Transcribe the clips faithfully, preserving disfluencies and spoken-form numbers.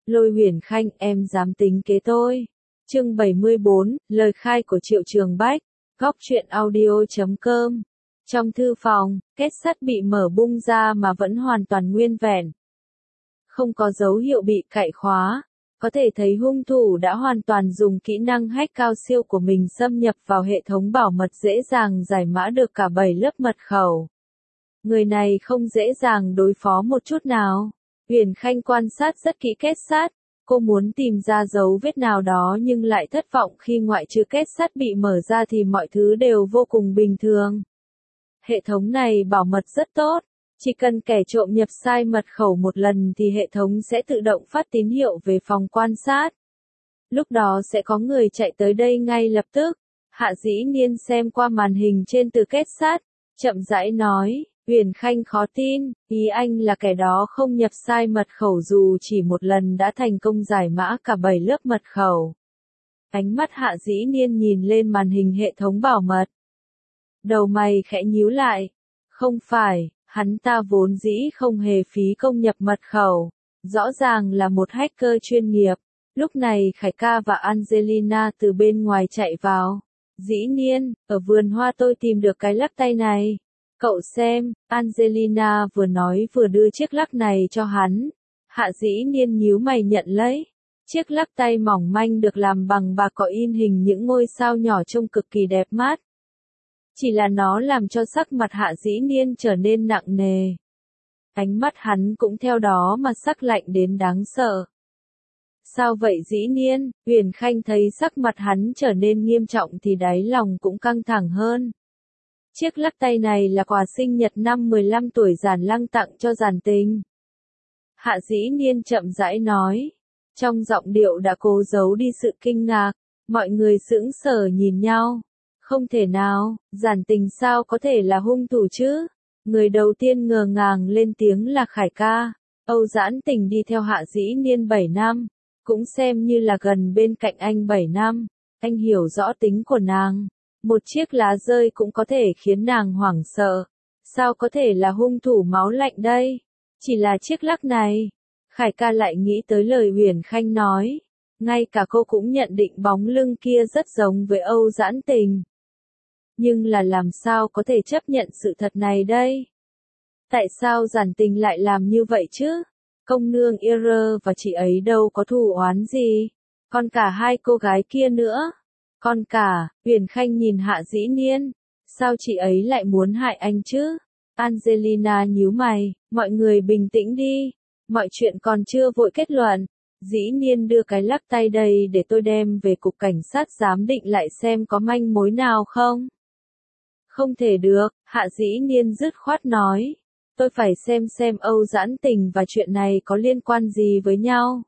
Lôi Huyền Khanh, em dám tính kế tôi. Chương bảy mươi bốn, lời khai của Triệu Trường Bách, góc truyện audio chấm com. Trong thư phòng, két sắt bị mở bung ra mà vẫn hoàn toàn nguyên vẹn. Không có dấu hiệu bị cạy khóa. Có thể thấy hung thủ đã hoàn toàn dùng kỹ năng hack cao siêu của mình xâm nhập vào hệ thống bảo mật, dễ dàng giải mã được cả bảy lớp mật khẩu. Người này không dễ dàng đối phó một chút nào. Huyền Khanh quan sát rất kỹ két sắt. Cô muốn tìm ra dấu vết nào đó nhưng lại thất vọng khi ngoại trừ két sắt bị mở ra thì mọi thứ đều vô cùng bình thường. Hệ thống này bảo mật rất tốt. Chỉ cần kẻ trộm nhập sai mật khẩu một lần thì hệ thống sẽ tự động phát tín hiệu về phòng quan sát. Lúc đó sẽ có người chạy tới đây ngay lập tức. Hạ Dĩ Niên xem qua màn hình trên từ két sắt, chậm rãi nói, Huyền Khanh khó tin, ý anh là kẻ đó không nhập sai mật khẩu dù chỉ một lần đã thành công giải mã cả bảy lớp mật khẩu. Ánh mắt Hạ Dĩ Niên nhìn lên màn hình hệ thống bảo mật. Đầu mày khẽ nhíu lại. Không phải, hắn ta vốn dĩ không hề phí công nhập mật khẩu. Rõ ràng là một hacker chuyên nghiệp. Lúc này Khải ca và Angelina từ bên ngoài chạy vào. Dĩ Niên, ở vườn hoa tôi tìm được cái lắc tay này. Cậu xem, Angelina vừa nói vừa đưa chiếc lắc này cho hắn. Hạ Dĩ Niên nhíu mày nhận lấy. Chiếc lắc tay mỏng manh được làm bằng bạc có in hình những ngôi sao nhỏ trông cực kỳ đẹp mắt. Chỉ là nó làm cho sắc mặt Hạ Dĩ Niên trở nên nặng nề. Ánh mắt hắn cũng theo đó mà sắc lạnh đến đáng sợ. Sao vậy Dĩ Niên? Huyền Khanh thấy sắc mặt hắn trở nên nghiêm trọng thì đáy lòng cũng căng thẳng hơn. Chiếc lắc tay này là quà sinh nhật năm mười lăm tuổi Giản Lăng tặng cho Giản Tình. Hạ Dĩ Niên chậm rãi nói. Trong giọng điệu đã cố giấu đi sự kinh ngạc. Mọi người sững sờ nhìn nhau. Không thể nào, Giản Tình sao có thể là hung thủ chứ? Người đầu tiên ngờ ngàng lên tiếng là Khải ca. Âu Giản Tình đi theo Hạ Dĩ Niên bảy năm. Cũng xem như là gần bên cạnh anh bảy năm. Anh hiểu rõ tính của nàng. Một chiếc lá rơi cũng có thể khiến nàng hoảng sợ. Sao có thể là hung thủ máu lạnh đây? Chỉ là chiếc lắc này. Khải ca lại nghĩ tới lời Huyền Khanh nói. Ngay cả cô cũng nhận định bóng lưng kia rất giống với Âu Giản Tình. Nhưng là làm sao có thể chấp nhận sự thật này đây? Tại sao Giản Tình lại làm như vậy chứ? Công nương Yer và chị ấy đâu có thù oán gì? Còn cả hai cô gái kia nữa. Còn cả, Huyền Khanh nhìn Hạ Dĩ Niên. Sao chị ấy lại muốn hại anh chứ? Angelina nhíu mày, mọi người bình tĩnh đi. Mọi chuyện còn chưa vội kết luận. Dĩ Niên đưa cái lắc tay đây để tôi đem về cục cảnh sát giám định lại xem có manh mối nào không? Không thể được, Hạ Dĩ Niên dứt khoát nói. Tôi phải xem xem Âu Giản Tình và chuyện này có liên quan gì với nhau.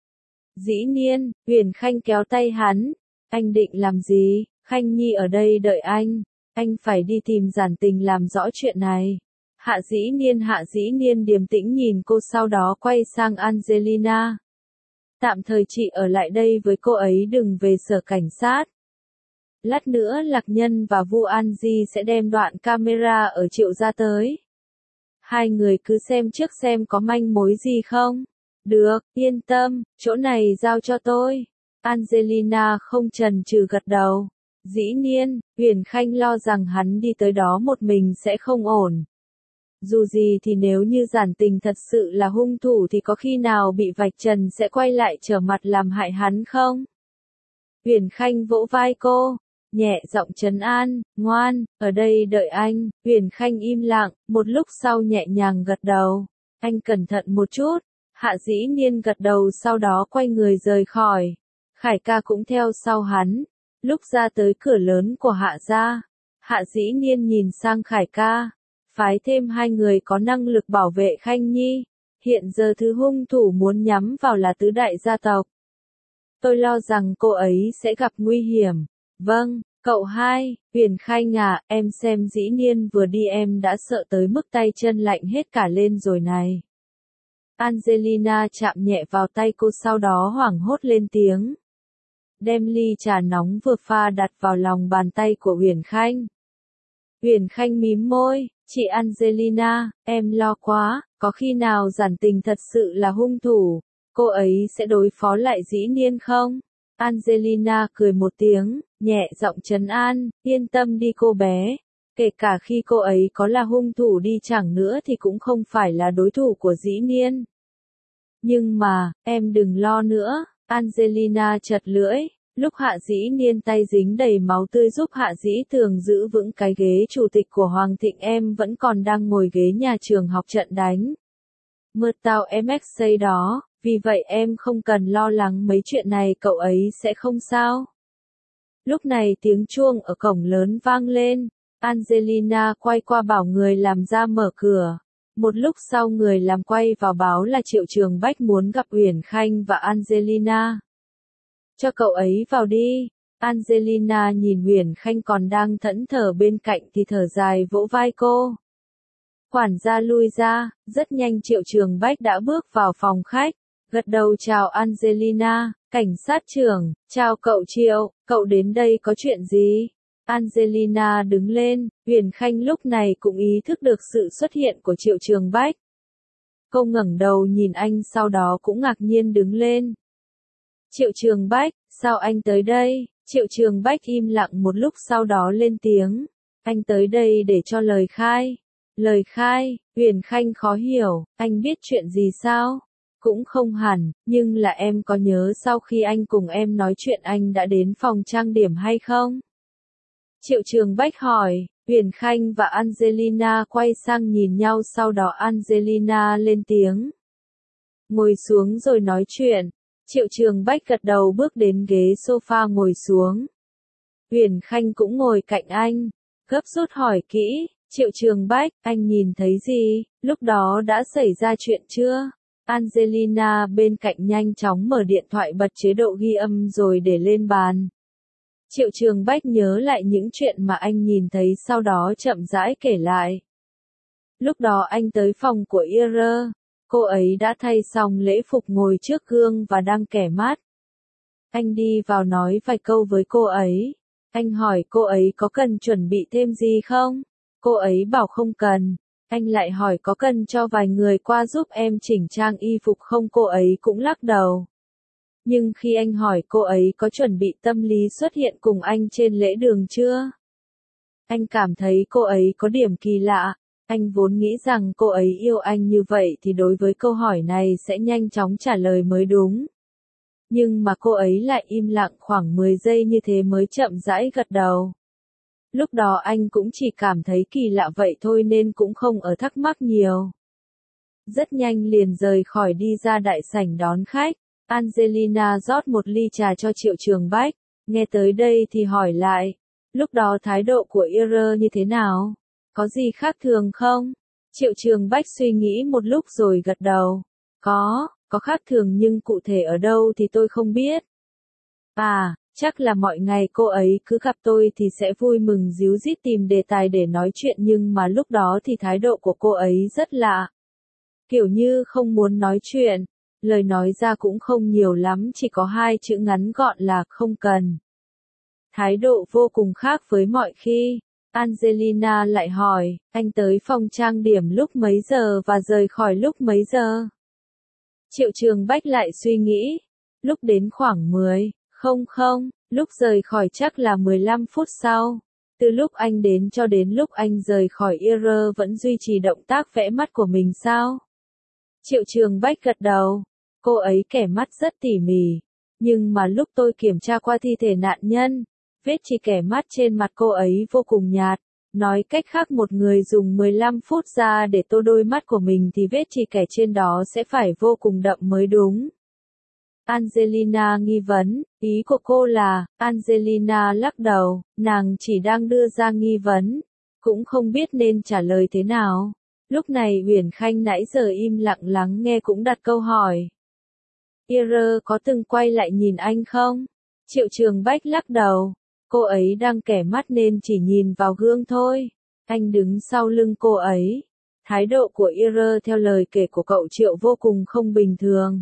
Dĩ Niên, Huyền Khanh kéo tay hắn. Anh định làm gì? Khanh Nhi ở đây đợi anh. Anh phải đi tìm Giản Tình làm rõ chuyện này. Hạ Dĩ Niên Hạ Dĩ Niên điềm tĩnh nhìn cô, sau đó quay sang Angelina. Tạm thời chị ở lại đây với cô ấy, đừng về sở cảnh sát. Lát nữa Lạc Nhân và Vu An Di sẽ đem đoạn camera ở Triệu gia tới. Hai người cứ xem trước xem có manh mối gì không. Được, yên tâm, chỗ này giao cho tôi. Angelina không chần chừ gật đầu. Dĩ Niên, Huyền Khanh lo rằng hắn đi tới đó một mình sẽ không ổn. Dù gì thì nếu như Giản Tình thật sự là hung thủ thì có khi nào bị vạch trần sẽ quay lại trở mặt làm hại hắn không? Huyền Khanh vỗ vai cô, nhẹ giọng trấn an, ngoan, ở đây đợi anh. Huyền Khanh im lặng, một lúc sau nhẹ nhàng gật đầu. Anh cẩn thận một chút. Hạ Dĩ Niên gật đầu sau đó quay người rời khỏi. Khải ca cũng theo sau hắn. Lúc ra tới cửa lớn của Hạ gia, Hạ Dĩ Niên nhìn sang Khải ca. Phái thêm hai người có năng lực bảo vệ Khanh Nhi. Hiện giờ thứ hung thủ muốn nhắm vào là tứ đại gia tộc. Tôi lo rằng cô ấy sẽ gặp nguy hiểm. Vâng, cậu hai, Huyền Khanh à, em xem Dĩ Niên vừa đi em đã sợ tới mức tay chân lạnh hết cả lên rồi này. Angelina chạm nhẹ vào tay cô sau đó hoảng hốt lên tiếng. Đem ly trà nóng vừa pha đặt vào lòng bàn tay của Huyền Khanh. Huyền Khanh mím môi, chị Angelina, em lo quá, có khi nào Giản Tình thật sự là hung thủ. cô ấy sẽ đối phó lại Dĩ Niên không? Angelina cười một tiếng, nhẹ giọng trấn an, yên tâm đi cô bé. Kể cả khi cô ấy có là hung thủ đi chẳng nữa thì cũng không phải là đối thủ của Dĩ Niên. Nhưng mà, em đừng lo nữa, Angelina chật lưỡi, lúc Hạ Dĩ Niên tay dính đầy máu tươi giúp Hạ Dĩ Tường giữ vững cái ghế chủ tịch của Hoàng Thịnh em vẫn còn đang ngồi ghế nhà trường học trận đánh. Mơ tao em ích xê đó, vì vậy em không cần lo lắng mấy chuyện này cậu ấy sẽ không sao. Lúc này tiếng chuông ở cổng lớn vang lên, Angelina quay qua bảo người làm ra mở cửa. Một lúc sau người làm quay vào báo là Triệu Trường Bách muốn gặp Uyển Khanh và Angelina. Cho cậu ấy vào đi. Angelina nhìn Uyển Khanh còn đang thẫn thờ bên cạnh thì thở dài vỗ vai cô. Quản gia lui ra, rất nhanh Triệu Trường Bách đã bước vào phòng khách, gật đầu chào Angelina, cảnh sát trưởng, chào cậu Triệu, cậu đến đây có chuyện gì? Angelina đứng lên, Uyển Khanh lúc này cũng ý thức được sự xuất hiện của Triệu Trường Bách. Cô ngẩng đầu nhìn anh sau đó cũng ngạc nhiên đứng lên. Triệu Trường Bách, sao anh tới đây? Triệu Trường Bách im lặng một lúc sau đó lên tiếng. Anh tới đây để cho lời khai. Lời khai, Uyển Khanh khó hiểu, anh biết chuyện gì sao? Cũng không hẳn, nhưng là em có nhớ sau khi anh cùng em nói chuyện anh đã đến phòng trang điểm hay không? Triệu Trường Bách hỏi, Uyển Khanh và Angelina quay sang nhìn nhau sau đó Angelina lên tiếng. Ngồi xuống rồi nói chuyện. Triệu Trường Bách gật đầu bước đến ghế sofa ngồi xuống. Uyển Khanh cũng ngồi cạnh anh, gấp rút hỏi kỹ, Triệu Trường Bách, anh nhìn thấy gì, lúc đó đã xảy ra chuyện chưa? Angelina bên cạnh nhanh chóng mở điện thoại bật chế độ ghi âm rồi để lên bàn. Triệu Trường Bách nhớ lại những chuyện mà anh nhìn thấy sau đó chậm rãi kể lại. Lúc đó anh tới phòng của Ira, cô ấy đã thay xong lễ phục ngồi trước gương và đang kẻ mát. Anh đi vào nói vài câu với cô ấy. Anh hỏi cô ấy có cần chuẩn bị thêm gì không? Cô ấy bảo không cần. Anh lại hỏi có cần cho vài người qua giúp em chỉnh trang y phục không, cô ấy cũng lắc đầu. Nhưng khi anh hỏi cô ấy có chuẩn bị tâm lý xuất hiện cùng anh trên lễ đường chưa? Anh cảm thấy cô ấy có điểm kỳ lạ. Anh vốn nghĩ rằng cô ấy yêu anh như vậy thì đối với câu hỏi này sẽ nhanh chóng trả lời mới đúng. Nhưng mà cô ấy lại im lặng khoảng mười giây như thế mới chậm rãi gật đầu. Lúc đó anh cũng chỉ cảm thấy kỳ lạ vậy thôi nên cũng không ở thắc mắc nhiều. Rất nhanh liền rời khỏi đi ra đại sảnh đón khách. Angelina rót một ly trà cho Triệu Trường Bách. Nghe tới đây thì hỏi lại. Lúc đó thái độ của Ira như thế nào? Có gì khác thường không? Triệu Trường Bách suy nghĩ một lúc rồi gật đầu. Có, có khác thường nhưng cụ thể ở đâu thì tôi không biết. À, chắc là mọi ngày cô ấy cứ gặp tôi thì sẽ vui mừng díu dít tìm đề tài để nói chuyện nhưng mà lúc đó thì thái độ của cô ấy rất lạ. Kiểu như không muốn nói chuyện, lời nói ra cũng không nhiều lắm chỉ có hai chữ ngắn gọn là không cần. Thái độ vô cùng khác với mọi khi. Angelina lại hỏi, anh tới phòng trang điểm lúc mấy giờ và rời khỏi lúc mấy giờ? Triệu Trường Bách lại suy nghĩ, lúc đến khoảng mười, không không, lúc rời khỏi chắc là mười lăm phút sau. Từ lúc anh đến cho đến lúc anh rời khỏi Ira vẫn duy trì động tác vẽ mắt của mình sao? Triệu Trường Bách gật đầu, cô ấy kẻ mắt rất tỉ mỉ, nhưng mà lúc tôi kiểm tra qua thi thể nạn nhân, vết chỉ kẻ mắt trên mặt cô ấy vô cùng nhạt. Nói cách khác một người dùng mười lăm phút ra để tô đôi mắt của mình thì vết chỉ kẻ trên đó sẽ phải vô cùng đậm mới đúng. Angelina nghi vấn, ý của cô là, Angelina lắc đầu, nàng chỉ đang đưa ra nghi vấn, cũng không biết nên trả lời thế nào. Lúc này Uyển Khanh nãy giờ im lặng lắng nghe cũng đặt câu hỏi. Ira có từng quay lại nhìn anh không? Triệu Trường Bách lắc đầu. Cô ấy đang kẻ mắt nên chỉ nhìn vào gương thôi. Anh đứng sau lưng cô ấy. Thái độ của Ira theo lời kể của cậu Triệu vô cùng không bình thường.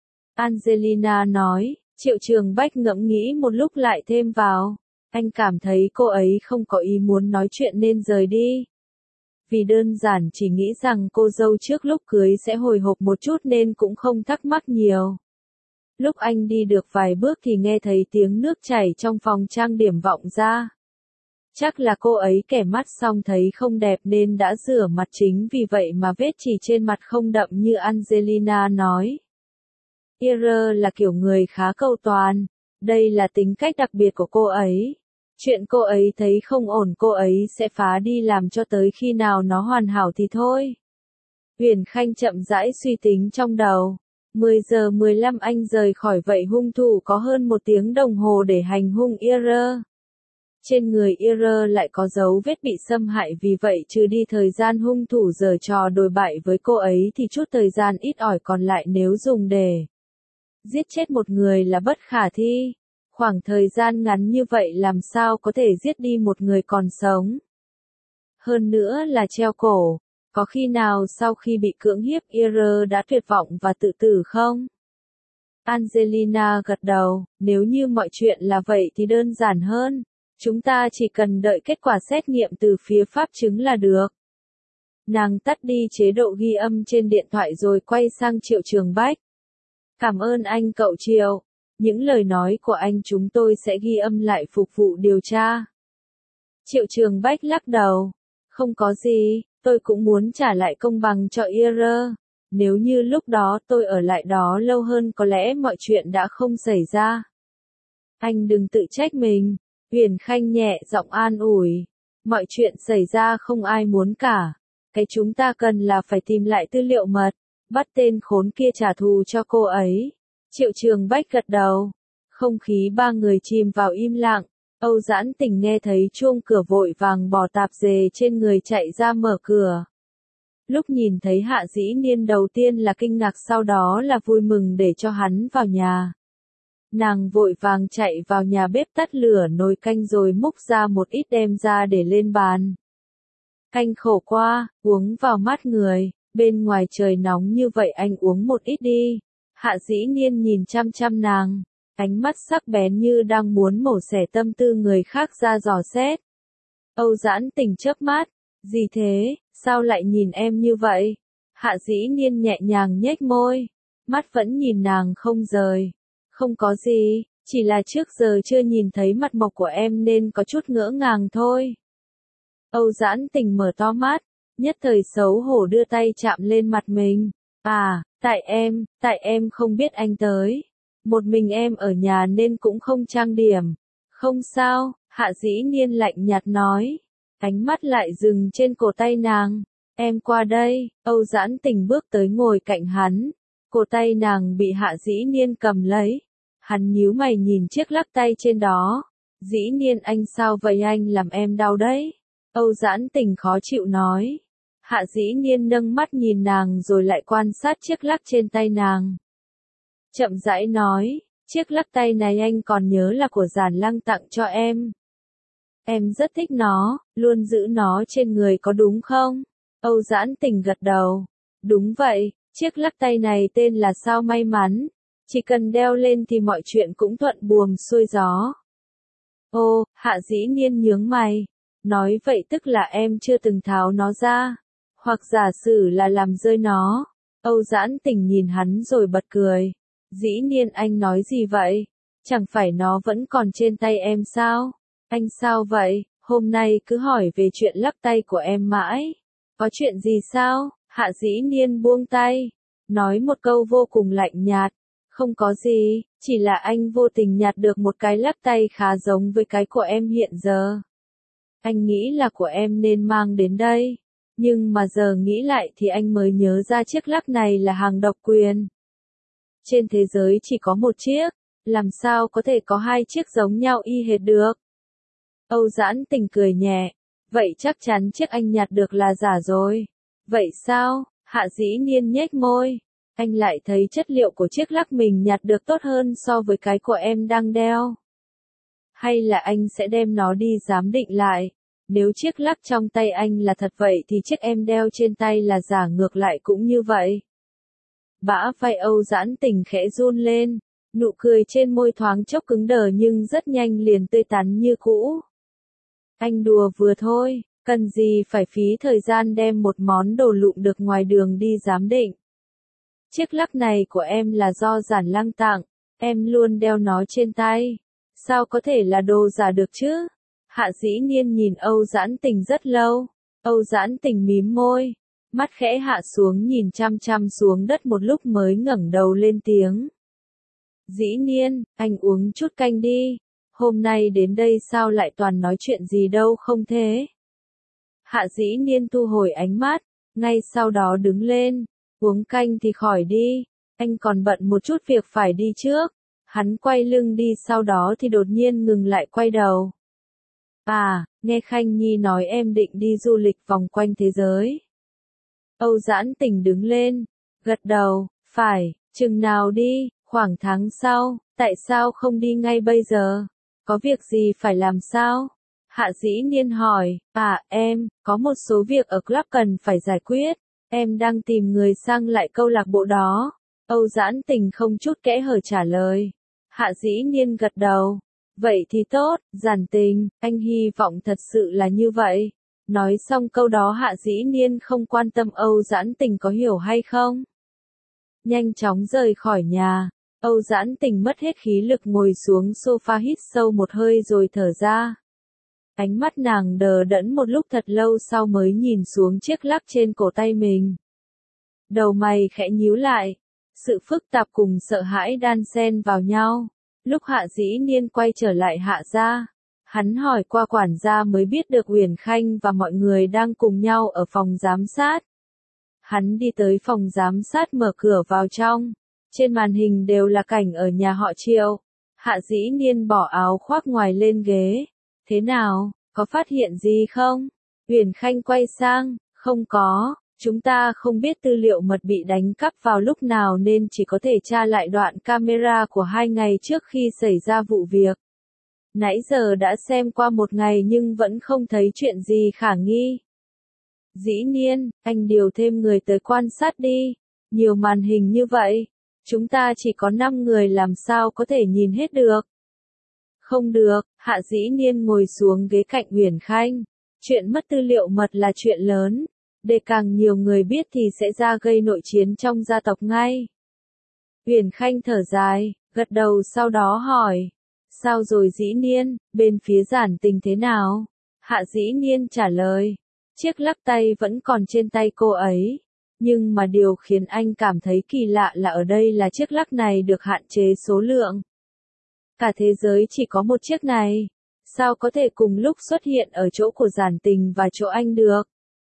Angelina nói, Triệu Trường Bách ngẫm nghĩ một lúc lại thêm vào. Anh cảm thấy cô ấy không có ý muốn nói chuyện nên rời đi. vì đơn giản chỉ nghĩ rằng cô dâu trước lúc cưới sẽ hồi hộp một chút nên cũng không thắc mắc nhiều. Lúc anh đi được vài bước thì nghe thấy tiếng nước chảy trong phòng trang điểm vọng ra. Chắc là cô ấy kẻ mắt xong thấy không đẹp nên đã rửa mặt, chính vì vậy mà vết chỉ trên mặt không đậm như Angelina nói. Ira là kiểu người khá cầu toàn, đây là tính cách đặc biệt của cô ấy. Chuyện cô ấy thấy không ổn cô ấy sẽ phá đi làm cho tới khi nào nó hoàn hảo thì thôi. Huyền Khanh chậm rãi suy tính trong đầu. mười giờ mười lăm anh rời khỏi, vậy hung thủ có hơn một tiếng đồng hồ để hành hung Ira. Trên người Ira lại có dấu vết bị xâm hại, vì vậy trừ đi thời gian hung thủ giở trò đồi bại với cô ấy thì chút thời gian ít ỏi còn lại nếu dùng để giết chết một người là bất khả thi. Khoảng thời gian ngắn như vậy làm sao có thể giết đi một người còn sống. Hơn nữa là treo cổ, có khi nào sau khi bị cưỡng hiếp Ira đã tuyệt vọng và tự tử không? Angelina gật đầu, nếu như mọi chuyện là vậy thì đơn giản hơn. Chúng ta chỉ cần đợi kết quả xét nghiệm từ phía pháp chứng là được. Nàng tắt đi chế độ ghi âm trên điện thoại rồi quay sang Triệu Trường Bách. Cảm ơn anh cậu Triệu. Những lời nói của anh chúng tôi sẽ ghi âm lại phục vụ điều tra. Triệu Trường Bách lắc đầu. Không có gì, tôi cũng muốn trả lại công bằng cho Ira. Nếu như lúc đó tôi ở lại đó lâu hơn có lẽ mọi chuyện đã không xảy ra. Anh đừng tự trách mình. Huyền Khanh nhẹ giọng an ủi. Mọi chuyện xảy ra không ai muốn cả. Cái chúng ta cần là phải tìm lại tư liệu mật, bắt tên khốn kia trả thù cho cô ấy. Triệu Trường Bách gật đầu. Không khí ba người chìm vào im lặng. Âu Giãn Tình nghe thấy chuông cửa vội vàng bỏ tạp dề trên người chạy ra mở cửa. Lúc nhìn thấy Hạ Dĩ Niên đầu tiên là kinh ngạc, sau đó là vui mừng để cho hắn vào nhà. Nàng vội vàng chạy vào nhà bếp tắt lửa nồi canh rồi múc ra một ít đem ra để lên bàn. Canh khổ quá, uống vào mát người, bên ngoài trời nóng như vậy anh uống một ít đi. Hạ Dĩ Niên nhìn chăm chăm nàng, ánh mắt sắc bén như đang muốn mổ xẻ tâm tư người khác ra dò xét. Âu Giãn Tình chớp mắt, gì thế, sao lại nhìn em như vậy? Hạ Dĩ Niên nhẹ nhàng nhếch môi, mắt vẫn nhìn nàng không rời. Không có gì, chỉ là trước giờ chưa nhìn thấy mặt mộc của em nên có chút ngỡ ngàng thôi. Âu Giãn Tình mở to mắt, nhất thời xấu hổ đưa tay chạm lên mặt mình. À, tại em, tại em không biết anh tới. Một mình em ở nhà nên cũng không trang điểm. Không sao, Hạ Dĩ Niên lạnh nhạt nói. Ánh mắt lại dừng trên cổ tay nàng. Em qua đây, Âu Giãn Tình bước tới ngồi cạnh hắn. Cổ tay nàng bị Hạ Dĩ Niên cầm lấy. Hắn nhíu mày nhìn chiếc lắc tay trên đó. Dĩ Niên anh sao vậy, anh làm em đau đấy. Âu Giãn Tình khó chịu nói. Hạ Dĩ Niên nâng mắt nhìn nàng rồi lại quan sát chiếc lắc trên tay nàng. Chậm rãi nói, chiếc lắc tay này anh còn nhớ là của Giản Lăng tặng cho em. Em rất thích nó, luôn giữ nó trên người có đúng không? Âu Giãn Tình gật đầu. Đúng vậy, chiếc lắc tay này tên là Sao May Mắn. Chỉ cần đeo lên thì mọi chuyện cũng thuận buồm xuôi gió. Ô, Hạ Dĩ Niên nhướng mày. Nói vậy tức là em chưa từng tháo nó ra. Hoặc giả sử là làm rơi nó. Âu Giãn Tình nhìn hắn rồi bật cười. Dĩ Niên anh nói gì vậy? Chẳng phải nó vẫn còn trên tay em sao? Anh sao vậy? Hôm nay cứ hỏi về chuyện lắc tay của em mãi. Có chuyện gì sao? Hạ Dĩ Niên buông tay. Nói một câu vô cùng lạnh nhạt. Không có gì, chỉ là anh vô tình nhặt được một cái lắc tay khá giống với cái của em hiện giờ. Anh nghĩ là của em nên mang đến đây. Nhưng mà giờ nghĩ lại thì anh mới nhớ ra chiếc lắc này là hàng độc quyền. Trên thế giới chỉ có một chiếc, làm sao có thể có hai chiếc giống nhau y hệt được. Âu Giãn Tình cười nhẹ, vậy chắc chắn chiếc anh nhặt được là giả rồi. Vậy sao? Hạ Dĩ Niên nhếch môi. Anh lại thấy chất liệu của chiếc lắc mình nhặt được tốt hơn so với cái của em đang đeo. Hay là anh sẽ đem nó đi giám định lại. Nếu chiếc lắc trong tay anh là thật vậy thì chiếc em đeo trên tay là giả, ngược lại cũng như vậy. Bả vai Âu Giãn Tình khẽ run lên, nụ cười trên môi thoáng chốc cứng đờ nhưng rất nhanh liền tươi tắn như cũ. Anh đùa vừa thôi, Cần gì phải phí thời gian đem một món đồ lụm được ngoài đường đi giám định. Chiếc lắc này của em là do Giản Lăng tặng, em luôn đeo nó trên tay. Sao có thể là đồ giả được chứ? Hạ Dĩ Niên nhìn Âu Giãn Tình rất lâu. Âu Giãn Tình mím môi, mắt khẽ hạ xuống nhìn chăm chăm xuống đất một lúc mới ngẩng đầu lên tiếng. Dĩ Niên, anh uống chút canh đi. Hôm nay đến đây sao lại toàn nói chuyện gì đâu không thế? Hạ Dĩ Niên thu hồi ánh mắt, ngay sau đó đứng lên. Uống canh thì khỏi đi, anh còn bận một chút việc phải đi trước. Hắn quay lưng đi sau đó thì đột nhiên ngừng lại quay đầu. À, nghe Khanh Nhi nói em định đi du lịch vòng quanh thế giới. Âu Giãn Tình đứng lên, gật đầu, phải, chừng nào đi, khoảng tháng sau, tại sao không đi ngay bây giờ? Có việc gì phải làm sao? Hạ Dĩ Niên hỏi, à em, có một số việc ở club cần phải giải quyết, em đang tìm người sang lại câu lạc bộ đó. Âu Giãn Tình không chút kẽ hở trả lời. Hạ Dĩ Niên gật đầu. Vậy thì tốt, Giản Tình, anh hy vọng thật sự là như vậy. Nói xong câu đó Hạ Dĩ Niên không quan tâm Âu Giãn Tình có hiểu hay không. Nhanh chóng rời khỏi nhà, Âu Giãn Tình mất hết khí lực ngồi xuống sofa hít sâu một hơi rồi thở ra. Ánh mắt nàng đờ đẫn một lúc thật lâu sau mới nhìn xuống chiếc lắc trên cổ tay mình. Đầu mày khẽ nhíu lại, sự phức tạp cùng sợ hãi đan xen vào nhau. Lúc Hạ Dĩ Niên quay trở lại Hạ gia, hắn hỏi qua quản gia mới biết được Uyển Khanh và mọi người đang cùng nhau ở phòng giám sát. Hắn đi tới phòng giám sát mở cửa vào trong, trên màn hình đều là cảnh ở nhà họ Triệu. Hạ Dĩ Niên bỏ áo khoác ngoài lên ghế. Thế nào, có phát hiện gì không? Uyển Khanh quay sang, không có. Chúng ta không biết tư liệu mật bị đánh cắp vào lúc nào nên chỉ có thể tra lại đoạn camera của hai ngày trước khi xảy ra vụ việc. Nãy giờ đã xem qua một ngày nhưng vẫn không thấy chuyện gì khả nghi. Dĩ Niên, anh điều thêm người tới quan sát đi. Nhiều màn hình như vậy, chúng ta chỉ có năm người làm sao có thể nhìn hết được. Không được, Hạ Dĩ Niên ngồi xuống ghế cạnh Uyển Khanh. Chuyện mất tư liệu mật là chuyện lớn. Để càng nhiều người biết thì sẽ ra gây nội chiến trong gia tộc ngay. Uyển Khanh thở dài, gật đầu sau đó hỏi. Sao rồi Dĩ Niên, bên phía Giản Tình thế nào? Hạ Dĩ Niên trả lời. Chiếc lắc tay vẫn còn trên tay cô ấy. Nhưng mà điều khiến anh cảm thấy kỳ lạ là ở đây là chiếc lắc này được hạn chế số lượng. Cả thế giới chỉ có một chiếc này. Sao có thể cùng lúc xuất hiện ở chỗ của Giản Tình và chỗ anh được?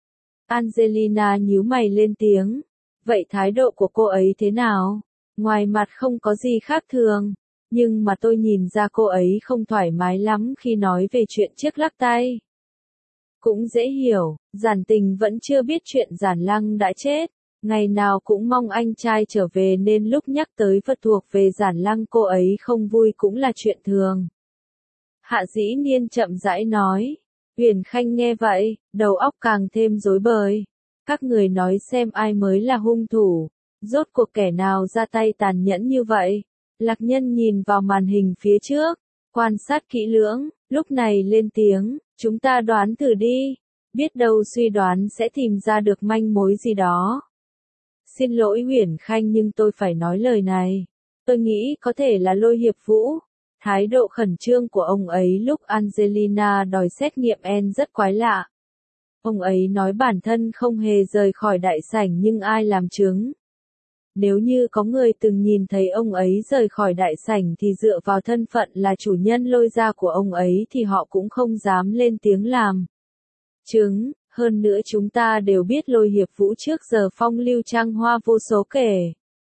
Angelina nhíu mày lên tiếng. Vậy thái độ của cô ấy thế nào? Ngoài mặt không có gì khác thường. Nhưng mà tôi nhìn ra cô ấy không thoải mái lắm khi nói về chuyện chiếc lắc tay. Cũng dễ hiểu, Giản Tình vẫn chưa biết chuyện Giản Lăng đã chết. Ngày nào cũng mong anh trai trở về nên lúc nhắc tới vật thuộc về Giản Lăng cô ấy không vui cũng là chuyện thường. Hạ Dĩ Niên chậm rãi nói. Uyển Khanh nghe vậy, đầu óc càng thêm rối bời. Các người nói xem ai mới là hung thủ. Rốt cuộc kẻ nào ra tay tàn nhẫn như vậy? Lạc Nhân nhìn vào màn hình phía trước, quan sát kỹ lưỡng, lúc này lên tiếng, chúng ta đoán thử đi. Biết đâu suy đoán sẽ tìm ra được manh mối gì đó. Xin lỗi Uyển Khanh nhưng tôi phải nói lời này. Tôi nghĩ có thể là Lôi Hiệp Vũ. Thái độ khẩn trương của ông ấy lúc Angelina đòi xét nghiệm en rất quái lạ. Ông ấy nói bản thân không hề rời khỏi đại sảnh nhưng ai làm chứng. Nếu như có người từng nhìn thấy ông ấy rời khỏi đại sảnh thì dựa vào thân phận là chủ nhân Lôi gia của ông ấy thì họ cũng không dám lên tiếng làm chứng. Hơn nữa chúng ta đều biết Lôi Hiệp Vũ trước giờ phong lưu trang hoa vô số kể.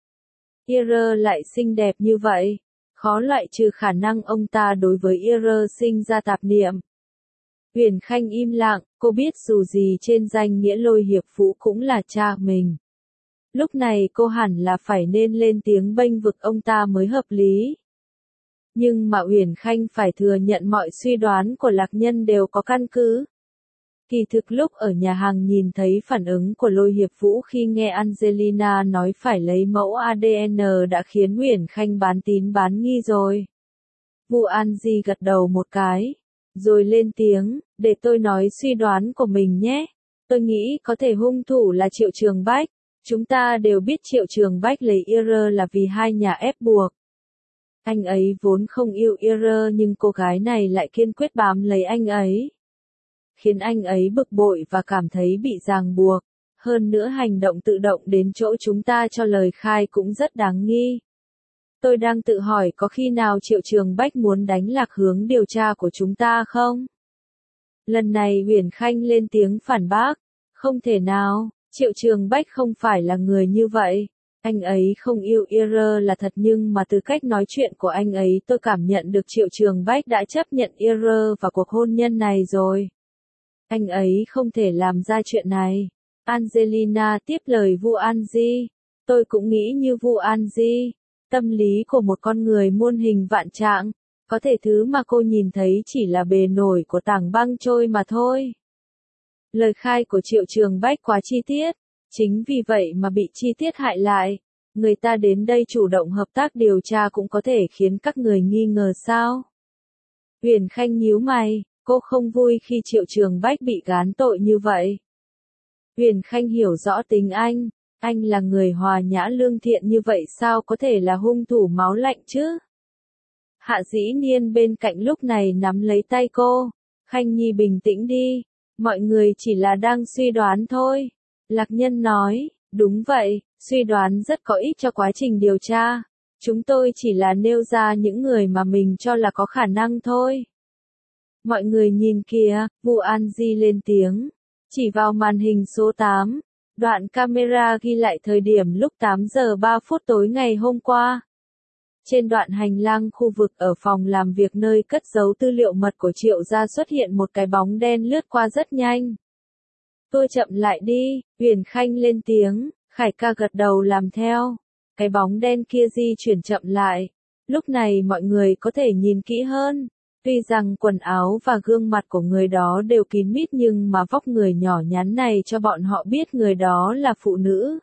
Ira lại xinh đẹp như vậy. Khó loại trừ khả năng ông ta đối với Ira sinh ra tạp niệm. Uyển Khanh im lặng, cô biết dù gì trên danh nghĩa Lôi Hiệp Vũ cũng là cha mình. Lúc này cô hẳn là phải nên lên tiếng bênh vực ông ta mới hợp lý. Nhưng mà Uyển Khanh phải thừa nhận mọi suy đoán của Lạc Nhân đều có căn cứ. Kỳ thực lúc ở nhà hàng nhìn thấy phản ứng của Lôi Hiệp Vũ khi nghe Angelina nói phải lấy mẫu a đê en đã khiến Uyển Khanh bán tín bán nghi rồi. Vu An Di gật đầu một cái, rồi lên tiếng, Để tôi nói suy đoán của mình nhé. Tôi nghĩ có thể hung thủ là Triệu Trường Bách. Chúng ta đều biết Triệu Trường Bách lấy Ira là vì hai nhà ép buộc. Anh ấy vốn không yêu Ira nhưng cô gái này lại kiên quyết bám lấy anh ấy. Khiến anh ấy bực bội và cảm thấy bị ràng buộc. Hơn nữa hành động tự động đến chỗ chúng ta cho lời khai cũng rất đáng nghi. Tôi đang tự hỏi có khi nào Triệu Trường Bách muốn đánh lạc hướng điều tra của chúng ta không? Lần này Uyển Khanh lên tiếng phản bác. Không thể nào, Triệu Trường Bách không phải là người như vậy. Anh ấy không yêu Ira là thật nhưng mà từ cách nói chuyện của anh ấy tôi cảm nhận được Triệu Trường Bách đã chấp nhận Ira vào cuộc hôn nhân này rồi. Anh ấy không thể làm ra chuyện này. Angelina tiếp lời Vu Anji. Tôi cũng nghĩ như Vu Anji. Tâm lý của một con người muôn hình vạn trạng. Có thể thứ mà cô nhìn thấy chỉ là bề nổi của tảng băng trôi mà thôi. Lời khai của Triệu Trường Bách quá chi tiết. Chính vì vậy mà bị chi tiết hại lại. Người ta đến đây chủ động hợp tác điều tra cũng có thể khiến các người nghi ngờ sao? Uyển Khanh nhíu mày, cô không vui khi Triệu Trường Bách bị gán tội như vậy. Uyển Khanh hiểu rõ tính anh, anh là người hòa nhã lương thiện như vậy sao có thể là hung thủ máu lạnh chứ? Hạ Dĩ Niên bên cạnh lúc này nắm lấy tay cô, Khanh Nhi bình tĩnh đi, mọi người chỉ là đang suy đoán thôi. Lạc Nhân nói, đúng vậy, suy đoán rất có ích cho quá trình điều tra. Chúng tôi chỉ là nêu ra những người mà mình cho là có khả năng thôi. Mọi người nhìn kìa, Vu Anji lên tiếng. Chỉ vào màn hình số tám, đoạn camera ghi lại thời điểm lúc tám giờ ba phút tối ngày hôm qua. Trên đoạn hành lang khu vực ở phòng làm việc nơi cất giấu tư liệu mật của Triệu gia xuất hiện một cái bóng đen lướt qua rất nhanh. Tôi chậm lại đi, Uyển Khanh lên tiếng, Khải ca gật đầu làm theo. Cái bóng đen kia di chuyển chậm lại. Lúc này mọi người có thể nhìn kỹ hơn. Tuy rằng quần áo và gương mặt của người đó đều kín mít nhưng mà vóc người nhỏ nhắn này cho bọn họ biết người đó là phụ nữ.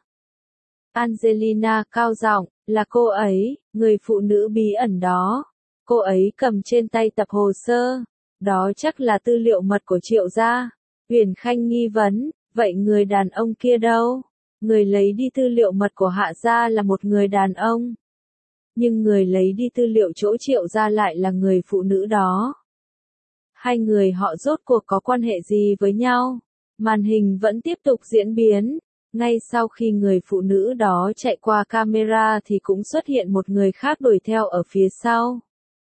Angelina cao giọng, là cô ấy, người phụ nữ bí ẩn đó. Cô ấy cầm trên tay tập hồ sơ. Đó chắc là tư liệu mật của Triệu gia. Uyển Khanh nghi vấn, vậy người đàn ông kia đâu? Người lấy đi tư liệu mật của Hạ gia là một người đàn ông. Nhưng người lấy đi tư liệu chỗ Triệu gia lại là người phụ nữ đó. Hai người họ rốt cuộc có quan hệ gì với nhau? Màn hình vẫn tiếp tục diễn biến. Ngay sau khi người phụ nữ đó chạy qua camera thì cũng xuất hiện một người khác đuổi theo ở phía sau.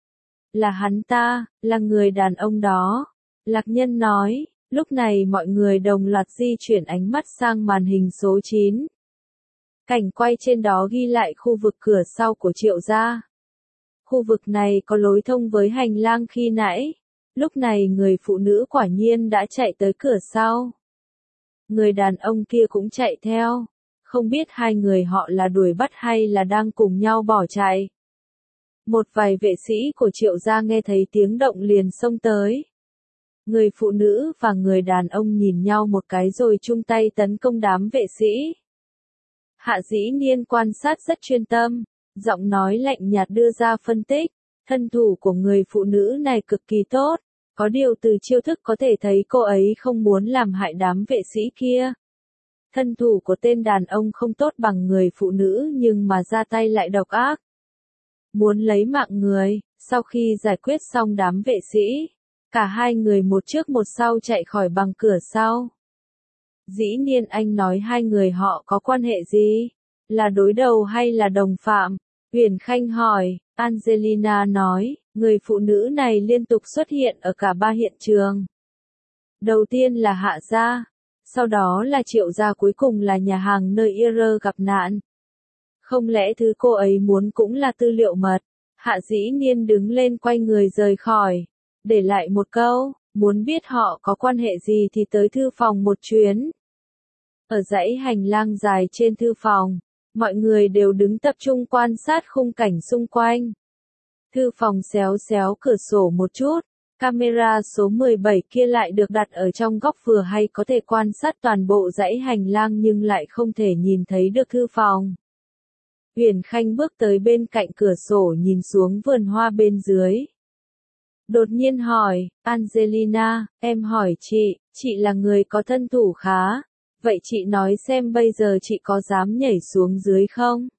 Là hắn ta, là người đàn ông đó. Lạc Nhân nói, lúc này mọi người đồng loạt di chuyển ánh mắt sang màn hình số chín. Cảnh quay trên đó ghi lại khu vực cửa sau của Triệu gia. Khu vực này có lối thông với hành lang khi nãy. Lúc này người phụ nữ quả nhiên đã chạy tới cửa sau. Người đàn ông kia cũng chạy theo. Không biết hai người họ là đuổi bắt hay là đang cùng nhau bỏ chạy. Một vài vệ sĩ của Triệu gia nghe thấy tiếng động liền xông tới. Người phụ nữ và người đàn ông nhìn nhau một cái rồi chung tay tấn công đám vệ sĩ. Hạ Dĩ Niên quan sát rất chuyên tâm, giọng nói lạnh nhạt đưa ra phân tích, thân thủ của người phụ nữ này cực kỳ tốt, có điều từ chiêu thức có thể thấy cô ấy không muốn làm hại đám vệ sĩ kia. Thân thủ của tên đàn ông không tốt bằng người phụ nữ nhưng mà ra tay lại độc ác. Muốn lấy mạng người, sau khi giải quyết xong đám vệ sĩ, cả hai người một trước một sau chạy khỏi bằng cửa sau. Dĩ Niên anh nói hai người họ có quan hệ gì? Là đối đầu hay là đồng phạm? Uyển Khanh hỏi, Angelina nói, người phụ nữ này liên tục xuất hiện ở cả ba hiện trường. Đầu tiên là Hạ gia, sau đó là Triệu gia, cuối cùng là nhà hàng nơi Ira gặp nạn. Không lẽ thứ cô ấy muốn cũng là tư liệu mật? Hạ Dĩ Niên đứng lên quay người rời khỏi, để lại một câu, muốn biết họ có quan hệ gì thì tới thư phòng một chuyến. Ở dãy hành lang dài trên thư phòng, mọi người đều đứng tập trung quan sát khung cảnh xung quanh. Thư phòng xéo xéo cửa sổ một chút, camera số mười bảy kia lại được đặt ở trong góc vừa hay có thể quan sát toàn bộ dãy hành lang nhưng lại không thể nhìn thấy được thư phòng. Uyển Khanh bước tới bên cạnh cửa sổ nhìn xuống vườn hoa bên dưới. Đột nhiên hỏi, Angelina, em hỏi chị, chị là người có thân thủ khá. Vậy chị nói xem bây giờ chị có dám nhảy xuống dưới không?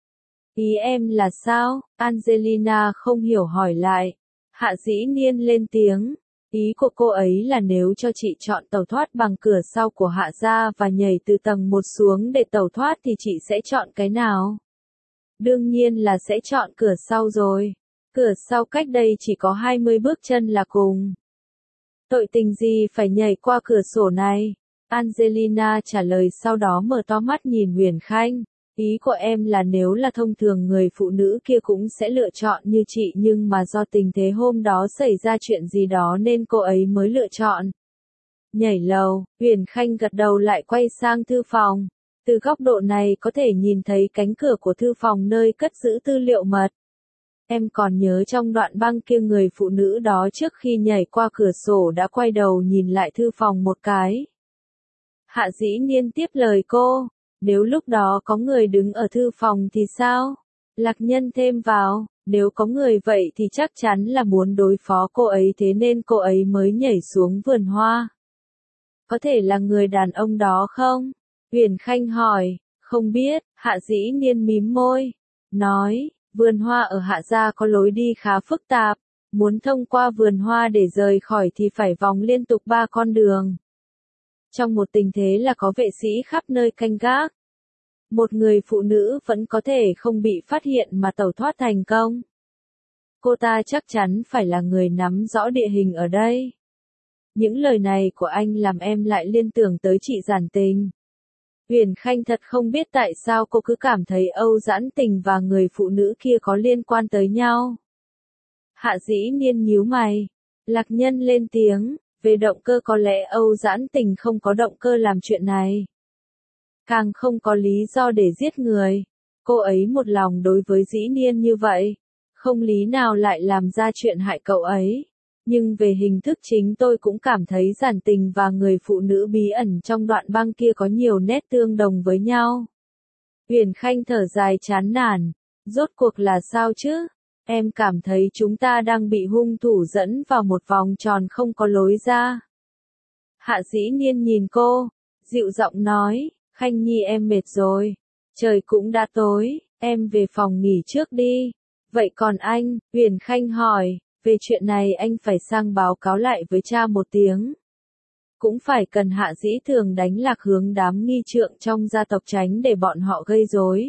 Ý em là sao? Angelina không hiểu hỏi lại. Hạ Dĩ Niên lên tiếng. Ý của cô ấy là nếu cho chị chọn tẩu thoát bằng cửa sau của Hạ gia và nhảy từ tầng một xuống để tẩu thoát thì chị sẽ chọn cái nào? Đương nhiên là sẽ chọn cửa sau rồi. Cửa sau cách đây chỉ có hai mươi bước chân là cùng. Tội tình gì phải nhảy qua cửa sổ này? Angelina trả lời sau đó mở to mắt nhìn Huyền Khanh. Ý của em là nếu là thông thường người phụ nữ kia cũng sẽ lựa chọn như chị nhưng mà do tình thế hôm đó xảy ra chuyện gì đó nên cô ấy mới lựa chọn nhảy lầu. Huyền Khanh gật đầu lại quay sang thư phòng. Từ góc độ này có thể nhìn thấy cánh cửa của thư phòng nơi cất giữ tư liệu mật. Em còn nhớ trong đoạn băng kia người phụ nữ đó trước khi nhảy qua cửa sổ đã quay đầu nhìn lại thư phòng một cái. Hạ Dĩ Niên tiếp lời cô. Nếu lúc đó có người đứng ở thư phòng thì sao? Lạc Nhân thêm vào, nếu có người vậy thì chắc chắn là muốn đối phó cô ấy thế nên cô ấy mới nhảy xuống vườn hoa. Có thể là người đàn ông đó không? Huyền Khanh hỏi, không biết, Hạ Dĩ Niên mím môi, nói, vườn hoa ở Hạ gia có lối đi khá phức tạp, muốn thông qua vườn hoa để rời khỏi thì phải vòng liên tục ba con đường. Trong một tình thế là có vệ sĩ khắp nơi canh gác. Một người phụ nữ vẫn có thể không bị phát hiện mà tẩu thoát thành công. Cô ta chắc chắn phải là người nắm rõ địa hình ở đây. Những lời này của anh làm em lại liên tưởng tới chị Giản Tình. Huyền Khanh thật không biết tại sao cô cứ cảm thấy Âu Giãn Tình và người phụ nữ kia có liên quan tới nhau. Hạ Dĩ Niên nhíu mày. Lạc Nhân lên tiếng, về động cơ có lẽ Âu Giãn Tình không có động cơ làm chuyện này. Càng không có lý do để giết người. Cô ấy một lòng đối với Dĩ Niên như vậy. Không lý nào lại làm ra chuyện hại cậu ấy. Nhưng về hình thức chính tôi cũng cảm thấy Giản Tình và người phụ nữ bí ẩn trong đoạn băng kia có nhiều nét tương đồng với nhau. Huyền Khanh thở dài chán nản. Rốt cuộc là sao chứ? Em cảm thấy chúng ta đang bị hung thủ dẫn vào một vòng tròn không có lối ra. Hạ Dĩ Niên nhìn cô, dịu giọng nói, Khanh Nhi em mệt rồi. Trời cũng đã tối, em về phòng nghỉ trước đi. Vậy còn anh? Huyền Khanh hỏi. Về chuyện này anh phải sang báo cáo lại với cha một tiếng. Cũng phải cần Hạ Dĩ Thường đánh lạc hướng đám nghi trượng trong gia tộc tránh để bọn họ gây rối.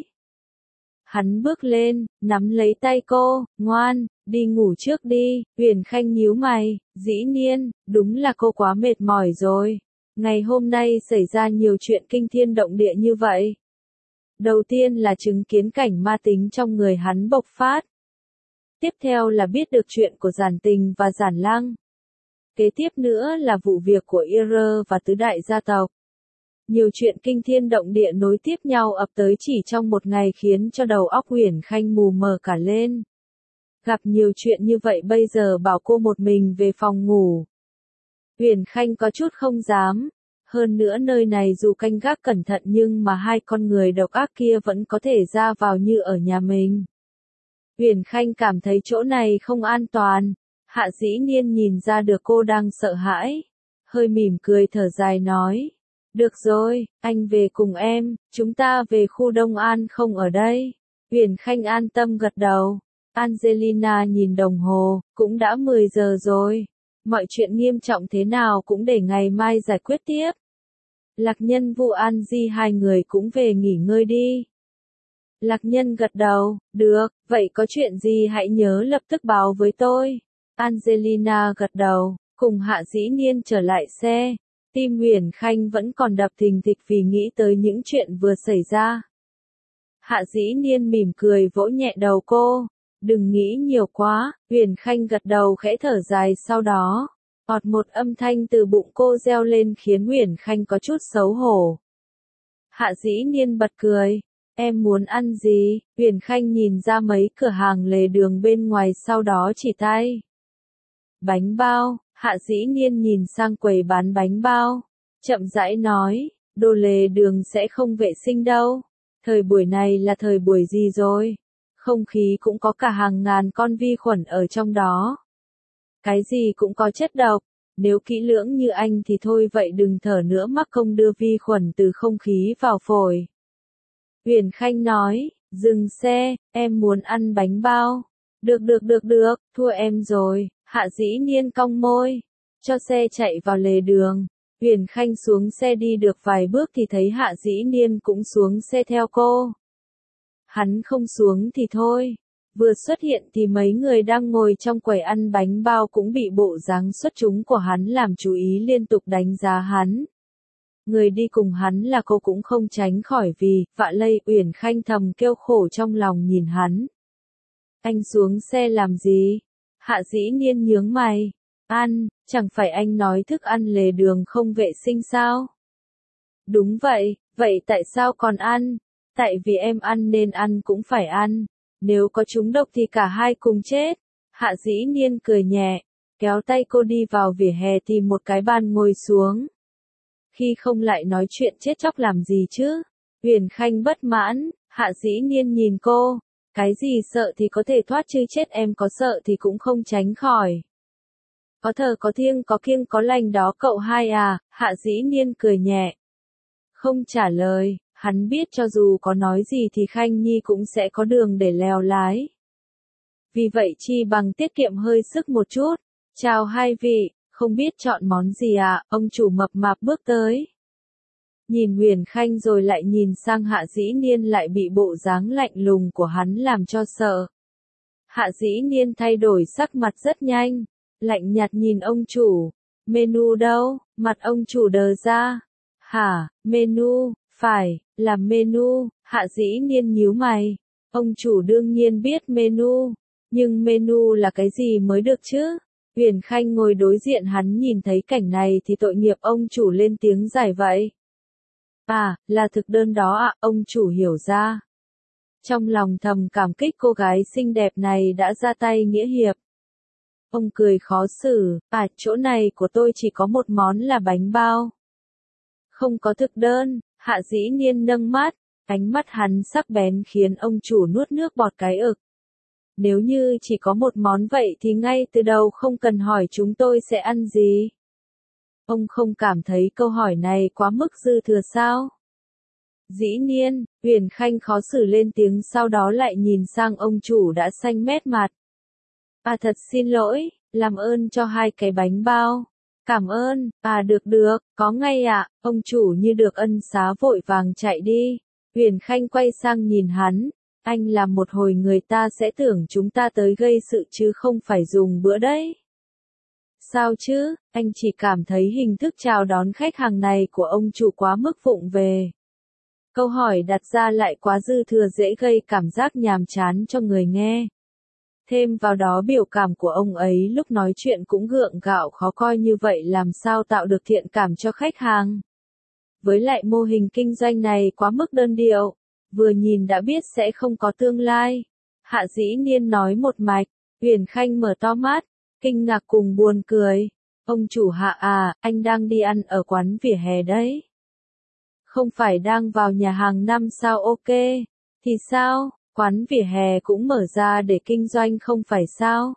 Hắn bước lên, nắm lấy tay cô, ngoan, đi ngủ trước đi. Huyền Khanh nhíu mày, Dĩ Niên, đúng là cô quá mệt mỏi rồi. Ngày hôm nay xảy ra nhiều chuyện kinh thiên động địa như vậy. Đầu tiên là chứng kiến cảnh ma tính trong người hắn bộc phát. Tiếp theo là biết được chuyện của Giản Tình và Giản Lăng. Kế tiếp nữa là vụ việc của Ir và tứ đại gia tộc. Nhiều chuyện kinh thiên động địa nối tiếp nhau ập tới chỉ trong một ngày khiến cho đầu óc Huyền Khanh mù mờ cả lên. Gặp nhiều chuyện như vậy bây giờ bảo cô một mình về phòng ngủ. Huyền Khanh có chút không dám. Hơn nữa nơi này dù canh gác cẩn thận nhưng mà hai con người độc ác kia vẫn có thể ra vào như ở nhà mình. Huyền Khanh cảm thấy chỗ này không an toàn. Hạ Dĩ Niên nhìn ra được cô đang sợ hãi. Hơi mỉm cười thở dài nói. Được rồi, anh về cùng em, chúng ta về khu Đông An không ở đây. Huyền Khanh an tâm gật đầu. Angelina nhìn đồng hồ, cũng đã mười giờ rồi. Mọi chuyện nghiêm trọng thế nào cũng để ngày mai giải quyết tiếp. Lạc Nhân Vu An Di hai người cũng về nghỉ ngơi đi. Lạc Nhân gật đầu, được, vậy có chuyện gì hãy nhớ lập tức báo với tôi. Angelina gật đầu, cùng Hạ Dĩ Niên trở lại xe. Tim Huyền Khanh vẫn còn đập thình thịch vì nghĩ tới những chuyện vừa xảy ra. Hạ Dĩ Niên mỉm cười vỗ nhẹ đầu cô. Đừng nghĩ nhiều quá. Huyền Khanh gật đầu khẽ thở dài sau đó. Ọt một âm thanh từ bụng cô reo lên khiến Huyền Khanh có chút xấu hổ. Hạ Dĩ Niên bật cười. Em muốn ăn gì? Huyền Khanh nhìn ra mấy cửa hàng lề đường bên ngoài sau đó chỉ tay. Bánh bao. Hạ Dĩ Niên nhìn sang quầy bán bánh bao. Chậm rãi nói, đồ lề đường sẽ không vệ sinh đâu. Thời buổi này là thời buổi gì rồi? Không khí cũng có cả hàng ngàn con vi khuẩn ở trong đó. Cái gì cũng có chất độc. Nếu kỹ lưỡng như anh thì thôi vậy đừng thở nữa mắc công đưa vi khuẩn từ không khí vào phổi. Uyển Khanh nói, dừng xe, em muốn ăn bánh bao. Được được được được, thua em rồi. Hạ Dĩ Niên cong môi, cho xe chạy vào lề đường. Uyển Khanh xuống xe đi được vài bước thì thấy Hạ Dĩ Niên cũng xuống xe theo cô. Hắn không xuống thì thôi. Vừa xuất hiện thì mấy người đang ngồi trong quầy ăn bánh bao cũng bị bộ dáng xuất chúng của hắn làm chú ý liên tục đánh giá hắn. Người đi cùng hắn là cô cũng không tránh khỏi vì, vạ lây, Uyển Khanh thầm kêu khổ trong lòng nhìn hắn. Anh xuống xe làm gì? Hạ Dĩ Niên nhướng mày. Ăn, chẳng phải anh nói thức ăn lề đường không vệ sinh sao? Đúng vậy, vậy tại sao còn ăn? Tại vì em ăn nên ăn cũng phải ăn. Nếu có trúng độc thì cả hai cùng chết. Hạ Dĩ Niên cười nhẹ, kéo tay cô đi vào vỉa hè tìm một cái bàn ngồi xuống. Khi không lại nói chuyện chết chóc làm gì chứ? Uyển Khanh bất mãn, Hạ Dĩ Niên nhìn cô. Cái gì sợ thì có thể thoát chứ chết em có sợ thì cũng không tránh khỏi. Có thờ có thiêng có kiêng có lành đó cậu hai à, Hạ Dĩ Niên cười nhẹ. Không trả lời, hắn biết cho dù có nói gì thì Khanh Nhi cũng sẽ có đường để lèo lái. Vì vậy chi bằng tiết kiệm hơi sức một chút. Chào hai vị, không biết chọn món gì à, ông chủ mập mạp bước tới. Nhìn Uyển Khanh rồi lại nhìn sang Hạ Dĩ Niên lại bị bộ dáng lạnh lùng của hắn làm cho sợ. Hạ Dĩ Niên thay đổi sắc mặt rất nhanh, lạnh nhạt nhìn ông chủ. Menu đâu? Mặt ông chủ đờ ra. Hả, menu, phải, là menu, Hạ Dĩ Niên nhíu mày. Ông chủ đương nhiên biết menu, nhưng menu là cái gì mới được chứ? Uyển Khanh ngồi đối diện hắn nhìn thấy cảnh này thì tội nghiệp ông chủ lên tiếng giải vậy. À, là thực đơn đó ạ, à, ông chủ hiểu ra. Trong lòng thầm cảm kích cô gái xinh đẹp này đã ra tay nghĩa hiệp. Ông cười khó xử, à, chỗ này của tôi chỉ có một món là bánh bao. Không có thực đơn, Hạ Dĩ Niên nâng mắt, ánh mắt hắn sắc bén khiến ông chủ nuốt nước bọt cái ực. Nếu như chỉ có một món vậy thì ngay từ đầu không cần hỏi chúng tôi sẽ ăn gì. Ông không cảm thấy câu hỏi này quá mức dư thừa sao? Dĩ Niên, Uyển Khanh khó xử lên tiếng sau đó lại nhìn sang ông chủ đã xanh mét mặt. À thật xin lỗi, làm ơn cho hai cái bánh bao. Cảm ơn, à được được, có ngay ạ, à, ông chủ như được ân xá vội vàng chạy đi. Uyển Khanh quay sang nhìn hắn, anh làm một hồi người ta sẽ tưởng chúng ta tới gây sự chứ không phải dùng bữa đấy. Sao chứ, anh chỉ cảm thấy hình thức chào đón khách hàng này của ông chủ quá mức vụng về. Câu hỏi đặt ra lại quá dư thừa dễ gây cảm giác nhàm chán cho người nghe. Thêm vào đó biểu cảm của ông ấy lúc nói chuyện cũng gượng gạo khó coi như vậy làm sao tạo được thiện cảm cho khách hàng. Với lại mô hình kinh doanh này quá mức đơn điệu, vừa nhìn đã biết sẽ không có tương lai. Hạ Dĩ Niên nói một mạch, Uyển Khanh mở to mắt, kinh ngạc cùng buồn cười. Ông chủ Hạ à, anh đang đi ăn ở quán vỉa hè đấy. Không phải đang vào nhà hàng năm sao ok, thì sao, quán vỉa hè cũng mở ra để kinh doanh không phải sao.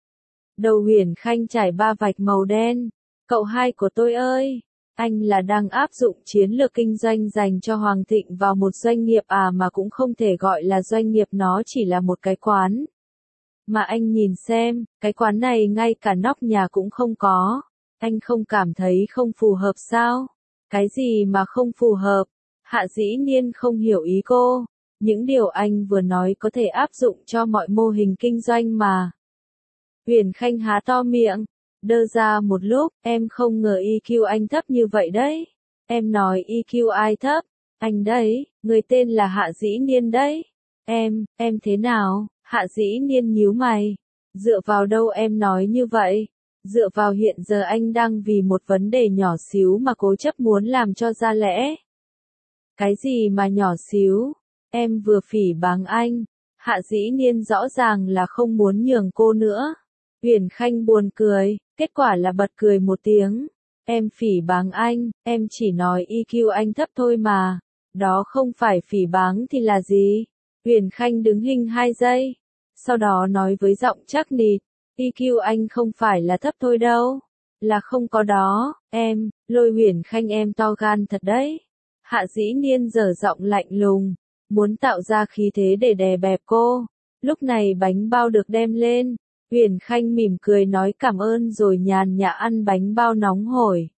Đầu Uyển Khanh trải ba vạch màu đen, cậu hai của tôi ơi, anh là đang áp dụng chiến lược kinh doanh dành cho Hoàng Thịnh vào một doanh nghiệp à mà cũng không thể gọi là doanh nghiệp nó chỉ là một cái quán. Mà anh nhìn xem, cái quán này ngay cả nóc nhà cũng không có, anh không cảm thấy không phù hợp sao? Cái gì mà không phù hợp? Hạ Dĩ Niên không hiểu ý cô. Những điều anh vừa nói có thể áp dụng cho mọi mô hình kinh doanh mà. Uyển Khanh há to miệng, đơ ra một lúc, em không ngờ i kiu anh thấp như vậy đấy. Em nói i kiu ai thấp? Anh đấy, người tên là Hạ Dĩ Niên đấy. Em, em thế nào? Hạ Dĩ Niên nhíu mày. Dựa vào đâu em nói như vậy? Dựa vào hiện giờ anh đang vì một vấn đề nhỏ xíu mà cố chấp muốn làm cho ra lẽ. Cái gì mà nhỏ xíu? Em vừa phỉ báng anh. Hạ Dĩ Niên rõ ràng là không muốn nhường cô nữa. Uyển Khanh buồn cười, kết quả là bật cười một tiếng. Em phỉ báng anh, em chỉ nói i kiu anh thấp thôi mà. Đó không phải phỉ báng thì là gì? Uyển Khanh đứng hình hai giây. Sau đó nói với giọng chắc nịch. i kiu anh không phải là thấp thôi đâu. Là không có đó, em, Lôi Huyền Khanh em to gan thật đấy. Hạ Dĩ Niên giở giọng lạnh lùng, muốn tạo ra khí thế để đè bẹp cô. Lúc này bánh bao được đem lên, Huyền Khanh mỉm cười nói cảm ơn rồi nhàn nhã ăn bánh bao nóng hổi.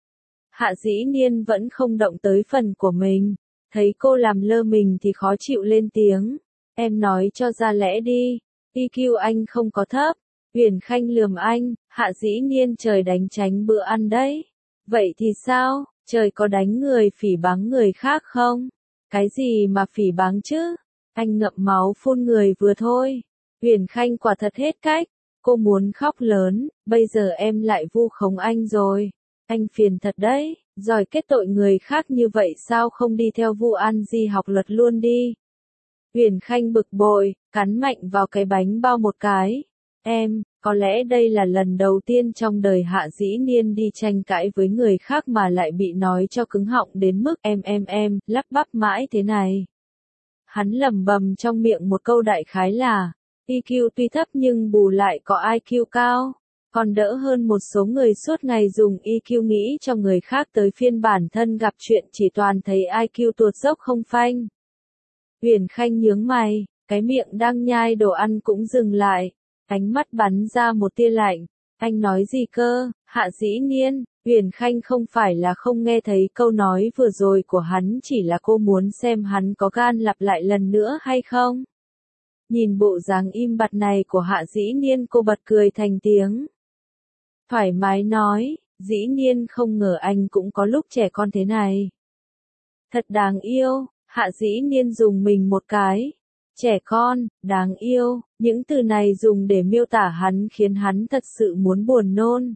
Hạ Dĩ Niên vẫn không động tới phần của mình, thấy cô làm lơ mình thì khó chịu lên tiếng. Em nói cho ra lẽ đi, i kiu anh không có thấp. Huyền Khanh lườm anh, Hạ Dĩ Niên trời đánh tránh bữa ăn đấy. Vậy thì sao, trời có đánh người phỉ báng người khác không? Cái gì mà phỉ báng chứ? Anh ngậm máu phun người vừa thôi. Huyền Khanh quả thật hết cách, cô muốn khóc lớn, bây giờ em lại vu khống anh rồi. Anh phiền thật đấy, giỏi kết tội người khác như vậy sao không đi theo Vu An Di học luật luôn đi. Huyền Khanh bực bội, cắn mạnh vào cái bánh bao một cái. Em, có lẽ đây là lần đầu tiên trong đời Hạ Dĩ Niên đi tranh cãi với người khác mà lại bị nói cho cứng họng đến mức em em em, lắp bắp mãi thế này. Hắn lẩm bẩm trong miệng một câu đại khái là, i kiu tuy thấp nhưng bù lại có i kiu cao, còn đỡ hơn một số người suốt ngày dùng i kiu nghĩ cho người khác tới phiên bản thân gặp chuyện chỉ toàn thấy i kiu tuột dốc không phanh. Huyền Khanh nhướng mày, cái miệng đang nhai đồ ăn cũng dừng lại, ánh mắt bắn ra một tia lạnh. Anh nói gì cơ, Hạ Dĩ Niên? Huyền Khanh không phải là không nghe thấy câu nói vừa rồi của hắn, chỉ là cô muốn xem hắn có gan lặp lại lần nữa hay không. Nhìn bộ dáng im bặt này của Hạ Dĩ Niên, cô bật cười thành tiếng. Thoải mái nói, Dĩ Niên không ngờ anh cũng có lúc trẻ con thế này. Thật đáng yêu, Hạ Dĩ Niên dùng mình một cái. Trẻ con, đáng yêu, những từ này dùng để miêu tả hắn khiến hắn thật sự muốn buồn nôn.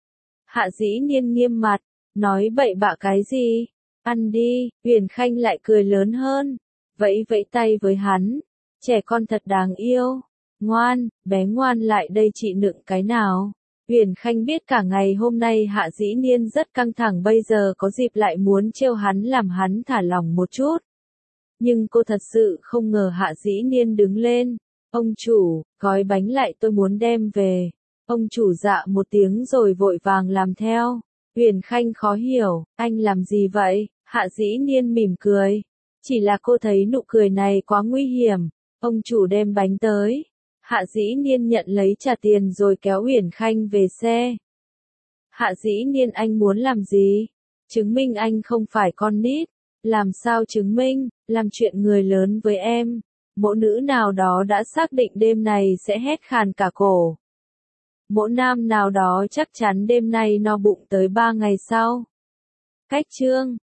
Hạ Dĩ Niên nghiêm mặt, nói bậy bạ cái gì? Ăn đi, Huyền Khanh lại cười lớn hơn, vẫy vẫy tay với hắn. Trẻ con thật đáng yêu. Ngoan, bé ngoan lại đây chị nựng cái nào. Huyền Khanh biết cả ngày hôm nay Hạ Dĩ Niên rất căng thẳng, bây giờ có dịp lại muốn trêu hắn làm hắn thả lỏng một chút. Nhưng cô thật sự không ngờ Hạ Dĩ Niên đứng lên. Ông chủ, gói bánh lại tôi muốn đem về. Ông chủ dạ một tiếng rồi vội vàng làm theo. Huyền Khanh khó hiểu, anh làm gì vậy? Hạ Dĩ Niên mỉm cười. Chỉ là cô thấy nụ cười này quá nguy hiểm. Ông chủ đem bánh tới. Hạ Dĩ Niên nhận lấy trả tiền rồi kéo Huyền Khanh về xe. Hạ Dĩ Niên anh muốn làm gì? Chứng minh anh không phải con nít. Làm sao chứng minh? Làm chuyện người lớn với em. Mẫu nữ nào đó đã xác định đêm này sẽ hét khàn cả cổ. Mẫu nam nào đó chắc chắn đêm nay no bụng tới ba ngày sau. Cách chương